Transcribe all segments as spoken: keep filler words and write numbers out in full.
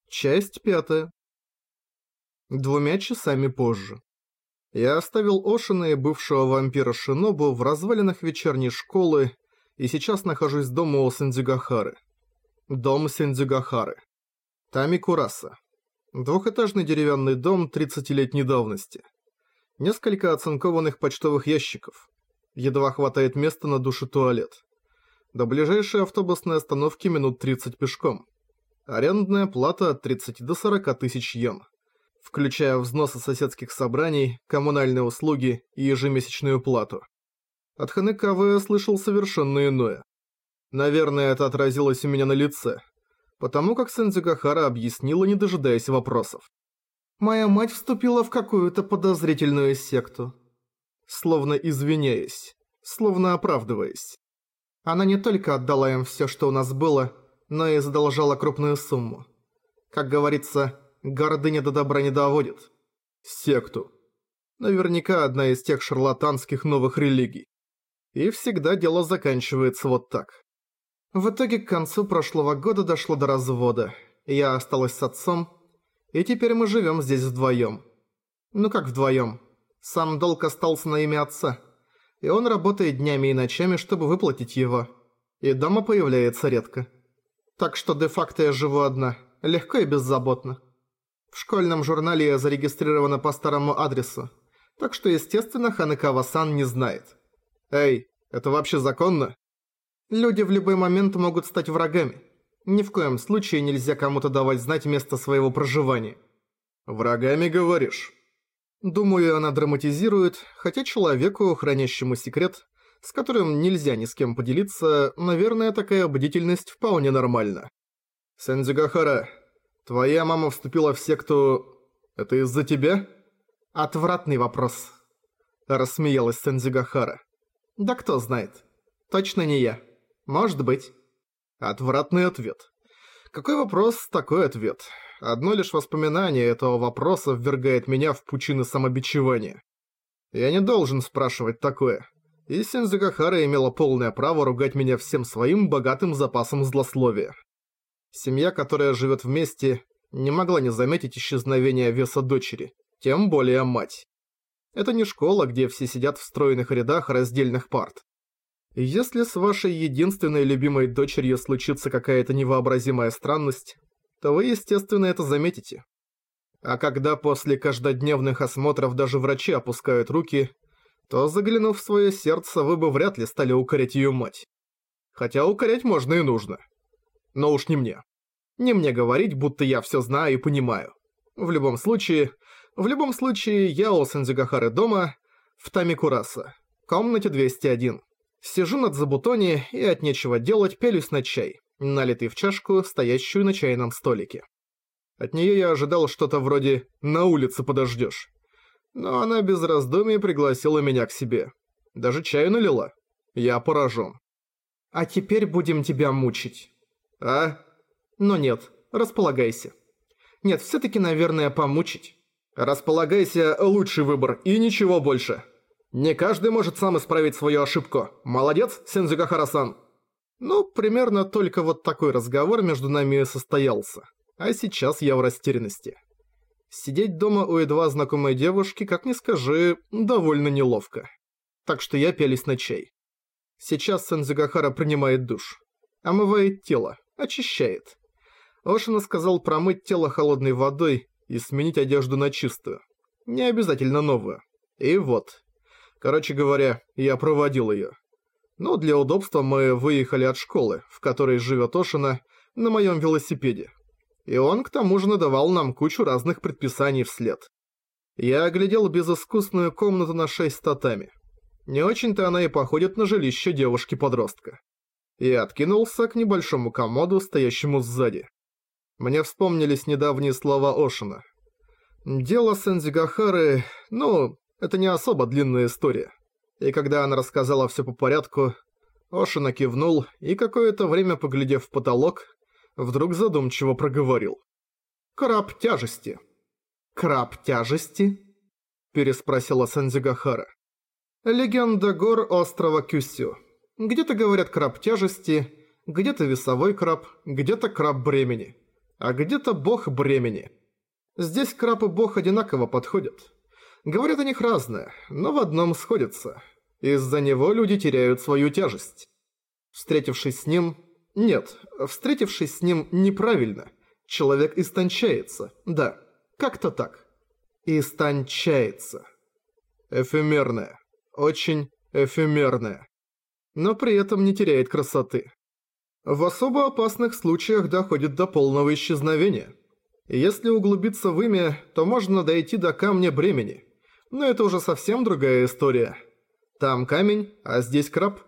Часть пятая. Двумя часами позже. Я оставил Ошина и бывшего вампира Шинобу в развалинах вечерней школы и сейчас нахожусь дома у Сэндзюгахары. Дом Сэндзюгахары. Тамикураса. Двухэтажный деревянный дом тридцатилетней давности. Несколько оцинкованных почтовых ящиков. Едва хватает места на душ и туалет. До ближайшей автобусной остановки минут тридцать пешком. Арендная плата от тридцати до сорока тысяч йен, включая взносы соседских собраний, коммунальные услуги и ежемесячную плату. От Ханекавы я слышал совершенно иное. Наверное, это отразилось у меня на лице, потому как Сэндзюгахара объяснила, не дожидаясь вопросов. «Моя мать вступила в какую-то подозрительную секту». Словно извиняясь, словно оправдываясь. Она не только отдала им все, что у нас было, но и задолжала крупную сумму. Как говорится, гордыня до добра не доводит. Секту. Наверняка одна из тех шарлатанских новых религий. И всегда дело заканчивается вот так. В итоге к концу прошлого года дошло до развода. Я осталась с отцом, и теперь мы живем здесь вдвоем. Ну как вдвоем? Сам долг остался на имя отца, и он работает днями и ночами, чтобы выплатить его. И дома появляется редко. Так что де-факто я живу одна, легко и беззаботно. В школьном журнале я зарегистрирована по старому адресу, так что, естественно, Ханекава-сан не знает. Эй, это вообще законно? Люди в любой момент могут стать врагами. Ни в коем случае нельзя кому-то давать знать место своего проживания. Врагами, говоришь? Думаю, она драматизирует, хотя человеку, хранящему секрет, с которым нельзя ни с кем поделиться, наверное, такая бдительность вполне нормальна. Сэндзюгахара, твоя мама вступила в секту... Это из-за тебя? Отвратный вопрос. Рассмеялась Сэндзюгахара. Да кто знает. Точно не я. Может быть. Отвратный ответ. Какой вопрос, такой ответ. Одно лишь воспоминание этого вопроса ввергает меня в пучины самобичевания. Я не должен спрашивать такое. И Сэндзюгахара имела полное право ругать меня всем своим богатым запасом злословия. Семья, которая живет вместе, не могла не заметить исчезновения веса дочери, тем более мать. Это не школа, где все сидят в стройных рядах раздельных парт. И если с вашей единственной любимой дочерью случится какая-то невообразимая странность, то вы, естественно, это заметите. А когда после каждодневных осмотров даже врачи опускают руки, то, заглянув в свое сердце, вы бы вряд ли стали укорять ее мать. Хотя укорять можно и нужно. Но уж не мне. Не мне говорить, будто я все знаю и понимаю. В любом случае, в любом случае, я у Сэндзюгахары дома, в Тамикураса, комнате двести один. Сижу над забутони и от нечего делать пялюсь на чай, налитый в чашку, стоящую на чайном столике. От нее я ожидал что-то вроде «на улице подождешь». Но она без раздумий пригласила меня к себе. Даже чаю налила. Я поражен. А теперь будем тебя мучить. А? Но нет, располагайся. Нет, все-таки, наверное, помучить. Располагайся, лучший выбор, и ничего больше. Не каждый может сам исправить свою ошибку. Молодец, Сэндзюгахара-сан. Ну, примерно только вот такой разговор между нами и состоялся. А сейчас я в растерянности. Сидеть дома у едва знакомой девушки, как ни скажи, довольно неловко. Так что я пялись на чай. Сейчас Сэндзюгахара принимает душ. Омывает тело, очищает. Ошина сказал промыть тело холодной водой и сменить одежду на чистую. Не обязательно новую. И вот. Короче говоря, я проводил ее. Но для удобства мы выехали от школы, в которой живет Ошина, на моем велосипеде. И он к тому же надавал нам кучу разных предписаний вслед. Я оглядел безыскусную комнату на шесть татами. Не очень-то она и походит на жилище девушки-подростка. И откинулся к небольшому комоду, стоящему сзади. Мне вспомнились недавние слова Ошина. Дело Сэндзюгахары, ну, это не особо длинная история. И когда она рассказала все по порядку, Ошина кивнул и, какое-то время поглядев в потолок, вдруг задумчиво проговорил. «Краб тяжести». «Краб тяжести?» – переспросила Сэндзюгахара. «Легенда гор острова Кюсю. Где-то говорят краб тяжести, где-то весовой краб, где-то краб бремени. а где-то бог бремени. Здесь краб и бог одинаково подходят. Говорят о них разное, но в одном сходятся. Из-за него люди теряют свою тяжесть. Встретившись с ним... Нет, встретившись с ним неправильно. Человек истончается. Да, как-то так. Истончается. Эфемерное. Очень эфемерное. Но при этом не теряет красоты. В особо опасных случаях доходит до полного исчезновения. Если углубиться в имя, то можно дойти до камня бремени. Но это уже совсем другая история. Там камень, а здесь краб.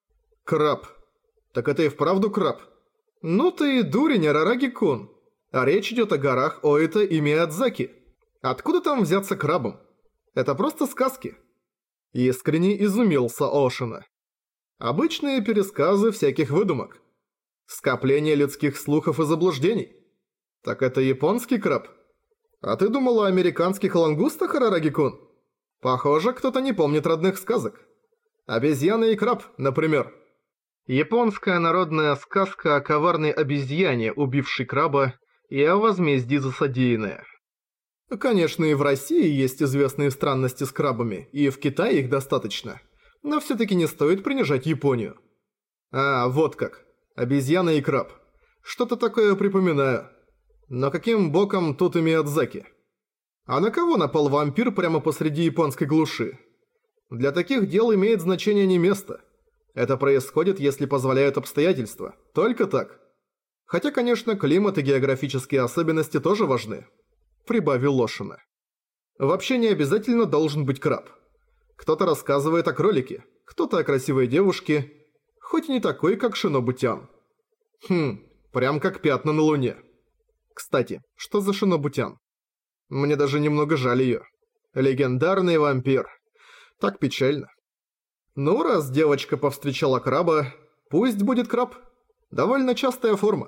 Краб. Так это и вправду краб. Ну ты и дурень, Арараги-кун. А речь идет о горах Оита и Миядзаки. Откуда там взяться крабом? Это просто сказки. Искренне изумился Ошина. Обычные пересказы всяких выдумок. Скопление людских слухов и заблуждений. Так это японский краб? А ты думала о американских лангустах, Арараги-кун? Похоже, кто-то не помнит родных сказок. Обезьяна и краб, например. Японская народная сказка о коварной обезьяне, убившей краба, и о возмездии за содеянное. Конечно, и в России есть известные странности с крабами, и в Китае их достаточно. Но всё-таки не стоит принижать Японию. А, вот как. Обезьяна и краб. Что-то такое припоминаю. Но каким боком тут и Миядзаки? А на кого напал вампир прямо посреди японской глуши? Для таких дел имеет значение не место. Это происходит, если позволяют обстоятельства. Только так. Хотя, конечно, климат и географические особенности тоже важны. Прибавил Ошина. Вообще не обязательно должен быть краб. Кто-то рассказывает о кролике, кто-то о красивой девушке, хоть и не такой, как Шинобутян. Хм, прям как пятна на луне. Кстати, что за Шинобутян? Мне даже немного жаль её. Легендарный вампир. Так печально. Ну, раз девочка повстречала краба, пусть будет краб. Довольно частая форма.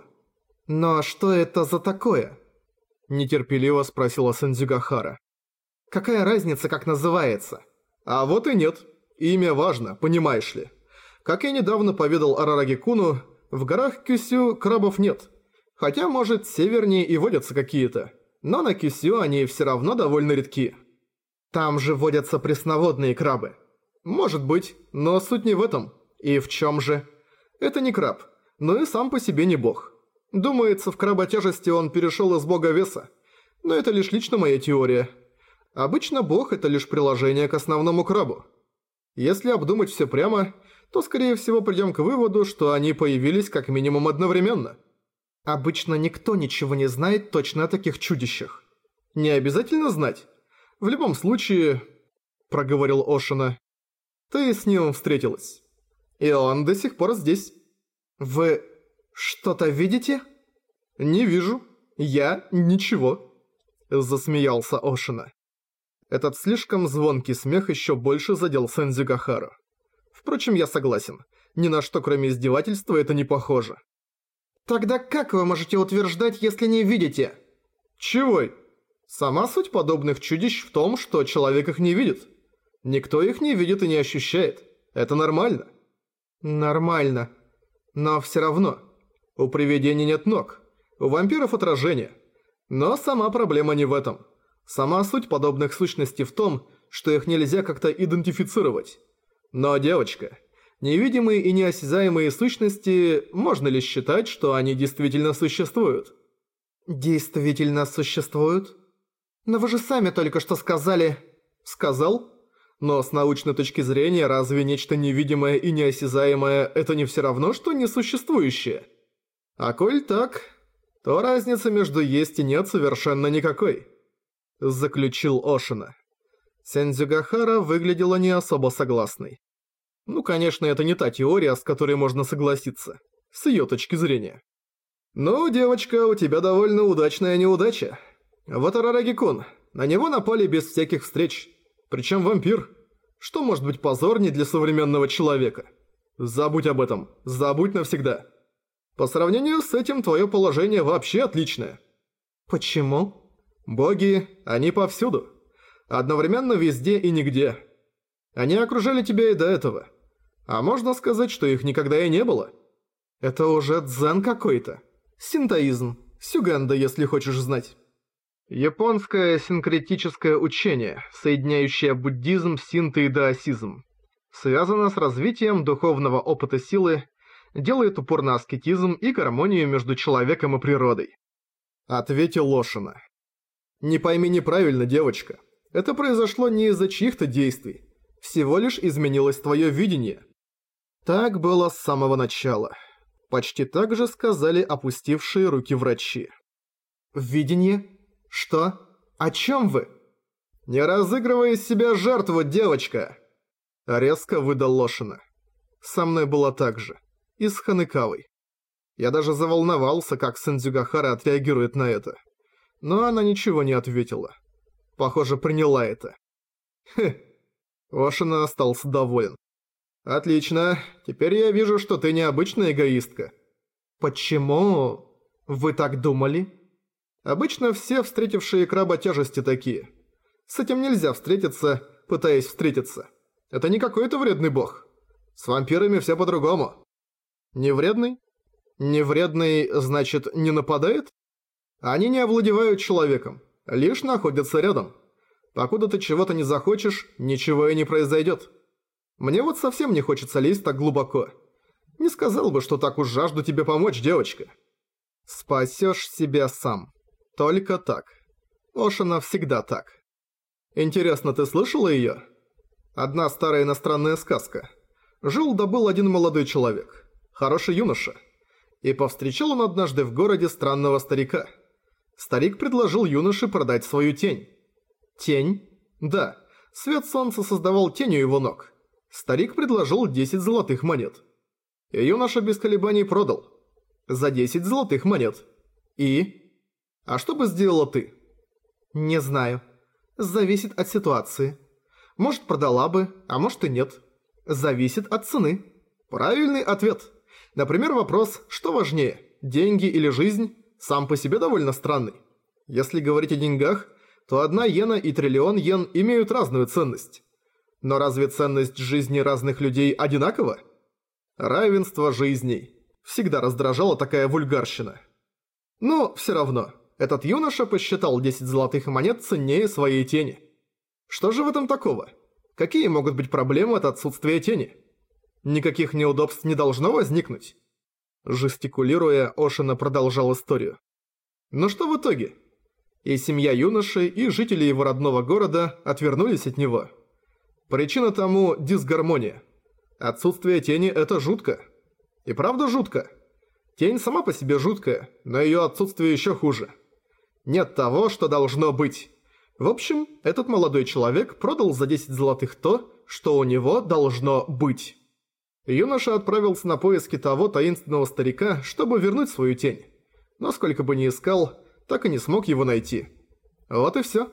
Но что это за такое? Нетерпеливо спросила Сэндзюгахара. Какая разница, как называется? А вот и нет. Имя важно, понимаешь ли. Как я недавно поведал Арараги-куну, в горах Кюсю крабов нет. Хотя, может, севернее и водятся какие-то. Но на Кюсю они все равно довольно редки. Там же водятся пресноводные крабы. Может быть, но суть не в этом. И в чем же? Это не краб, но и сам по себе не бог. Думается, в кработяжести он перешел из бога веса. Но это лишь лично моя теория. Обычно бог – это лишь приложение к основному крабу. Если обдумать все прямо, то скорее всего придем к выводу, что они появились как минимум одновременно. Обычно никто ничего не знает точно о таких чудищах. Не обязательно знать. В любом случае, проговорил Ошина, ты с ним встретилась. И он до сих пор здесь. Вы что-то видите? Не вижу. Я ничего. Засмеялся Ошина. Этот слишком звонкий смех еще больше задел Сэндзюгахару. Впрочем, я согласен. Ни на что, кроме издевательства, это не похоже. Тогда как вы можете утверждать, если не видите? Чего? Сама суть подобных чудищ в том, что человек их не видит. Никто их не видит и не ощущает. Это нормально. Нормально. Но все равно. У привидений нет ног. У вампиров отражение. Но сама проблема не в этом. Сама суть подобных сущностей в том, что их нельзя как-то идентифицировать. Но, девочка, невидимые и неосязаемые сущности, можно ли считать, что они действительно существуют? Действительно существуют? Но вы же сами только что сказали... Сказал? Но с научной точки зрения, разве нечто невидимое и неосязаемое – это не все равно, что несуществующее? А коль так, то разницы между есть и нет совершенно никакой. Заключил Ошина. Сэндзюгахара выглядела не особо согласной. Ну, конечно, это не та теория, с которой можно согласиться. С её точки зрения. Ну, девочка, у тебя довольно удачная неудача. Вот Арараги-кун, на него напали без всяких встреч. Причем вампир. Что может быть позорней для современного человека? Забудь об этом. Забудь навсегда. По сравнению с этим, твое положение вообще отличное. Почему? Боги, они повсюду. Одновременно везде и нигде. Они окружали тебя и до этого. А можно сказать, что их никогда и не было. Это уже дзен какой-то. Синтоизм. Сюганда, если хочешь знать. Японское синкретическое учение, соединяющее буддизм, синто и даосизм. Связано с развитием духовного опыта силы, делает упор на аскетизм и гармонию между человеком и природой. Ответил Ошина. Не пойми неправильно, девочка. Это произошло не из-за чьих-то действий. Всего лишь изменилось твое видение. Так было с самого начала. Почти так же сказали опустившие руки врачи. Видение? Что? О чем вы? Не разыгрывай из себя жертву, девочка! Резко выдал Лошина. Со мной было так же. И с Ханекавой. Я даже заволновался, как Сэндзюгахара отреагирует на это. Но она ничего не ответила. Похоже, приняла это. Хе. Ошина остался доволен. Отлично. Теперь я вижу, что ты необычная эгоистка. Почему? Вы так думали? Обычно все встретившие краба тяжести такие. С этим нельзя встретиться, пытаясь встретиться. Это не какой-то вредный бог. С вампирами все по-другому. Не вредный? Не вредный, значит, не нападает? Они не овладевают человеком, лишь находятся рядом. Покуда ты чего-то не захочешь, ничего и не произойдет. Мне вот совсем не хочется лезть так глубоко. Не сказал бы, что так уж жажду тебе помочь, девочка. Спасешь себя сам. Только так. Ошина всегда так. Интересно, ты слышала её? Одна старая иностранная сказка. Жил да был один молодой человек. Хороший юноша. И повстречал он однажды в городе странного старика. Старик предложил юноше продать свою тень. Тень? Да. Свет солнца создавал тень у его ног. Старик предложил десять золотых монет. И юноша без колебаний продал. За десять золотых монет. И? А что бы сделала ты? Не знаю. Зависит от ситуации. Может, продала бы, а может и нет. Зависит от цены. Правильный ответ. Например, вопрос, что важнее, деньги или жизнь, сам по себе довольно странный. Если говорить о деньгах, то одна иена и триллион йен имеют разную ценность. Но разве ценность жизни разных людей одинакова? Равенство жизней. Всегда раздражала такая вульгарщина. Но все равно, этот юноша посчитал десять золотых монет ценнее своей тени. Что же в этом такого? Какие могут быть проблемы от отсутствия тени? Никаких неудобств не должно возникнуть. Жестикулируя, Ошина продолжал историю. Но что в итоге? И семья юноши, и жители его родного города отвернулись от него. Причина тому – дисгармония. Отсутствие тени – это жутко. И правда жутко. Тень сама по себе жуткая, но ее отсутствие еще хуже. Нет того, что должно быть. В общем, этот молодой человек продал за десять золотых то, что у него должно быть. Юноша отправился на поиски того таинственного старика, чтобы вернуть свою тень. Но сколько бы ни искал, так и не смог его найти. Вот и всё.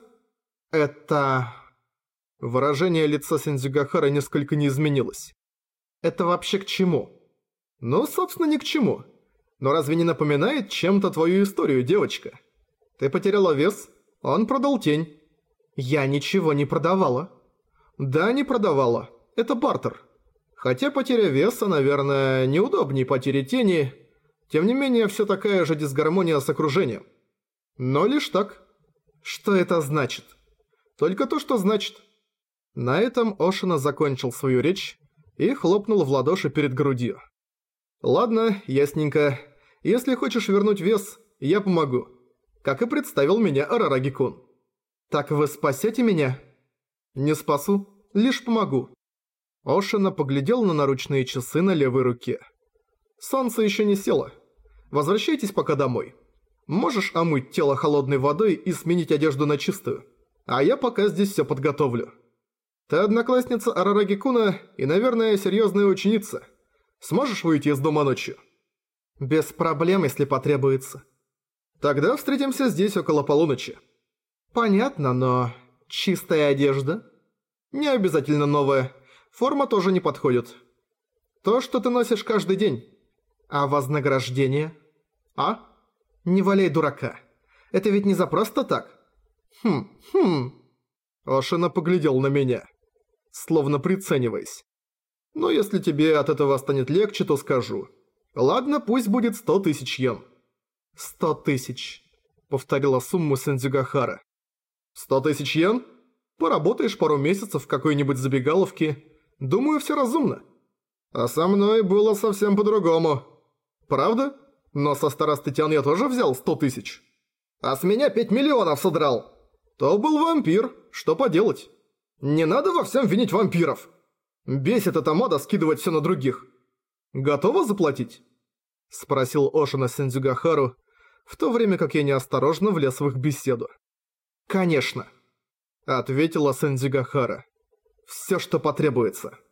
Это... Выражение лица Сэндзюгахара несколько не изменилось. Это вообще к чему? Ну, собственно, ни к чему. Но разве не напоминает чем-то твою историю, девочка? Ты потеряла вес, он продал тень. Я ничего не продавала. Да, не продавала. Это бартер. Хотя потеря веса, наверное, неудобнее потери тени, тем не менее, все такая же дисгармония с окружением. Но лишь так. Что это значит? Только то, что значит. На этом Ошина закончил свою речь и хлопнул в ладоши перед грудью. Ладно, ясненько. Если хочешь вернуть вес, я помогу. Как и представил меня Арараги-кун. Так вы спасете меня? Не спасу, лишь помогу. Ошина поглядел на наручные часы на левой руке. Солнце еще не село. Возвращайтесь пока домой. Можешь омыть тело холодной водой и сменить одежду на чистую. А я пока здесь все подготовлю. Ты одноклассница Арараги-куна и, наверное, серьезная ученица. Сможешь выйти из дома ночью? Без проблем, если потребуется. Тогда встретимся здесь около полуночи. Понятно, но... Чистая одежда? Не обязательно новая. Форма тоже не подходит. То, что ты носишь каждый день. А вознаграждение? А? Не валяй дурака. Это ведь не за просто так. Хм, хм. Ошина поглядел на меня, словно прицениваясь. Ну, если тебе от этого станет легче, то скажу. Ладно, пусть будет сто тысяч йен. «Сто тысяч», — повторила сумму Сэндзюгахара. «Сто тысяч йен? Поработаешь пару месяцев в какой-нибудь забегаловке. Думаю, все разумно. А со мной было совсем по-другому. Правда? Но со старостытян я тоже взял сто тысяч. А с меня пять миллионов содрал. То был вампир, что поделать. Не надо во всем винить вампиров. Бесит эта мода скидывать все на других. Готова заплатить?» Спросил Ошина Сэндзюгахару, в то время как я неосторожно влез в их беседу. «Конечно», — ответила Сэндзюгахара. «Всё, что потребуется».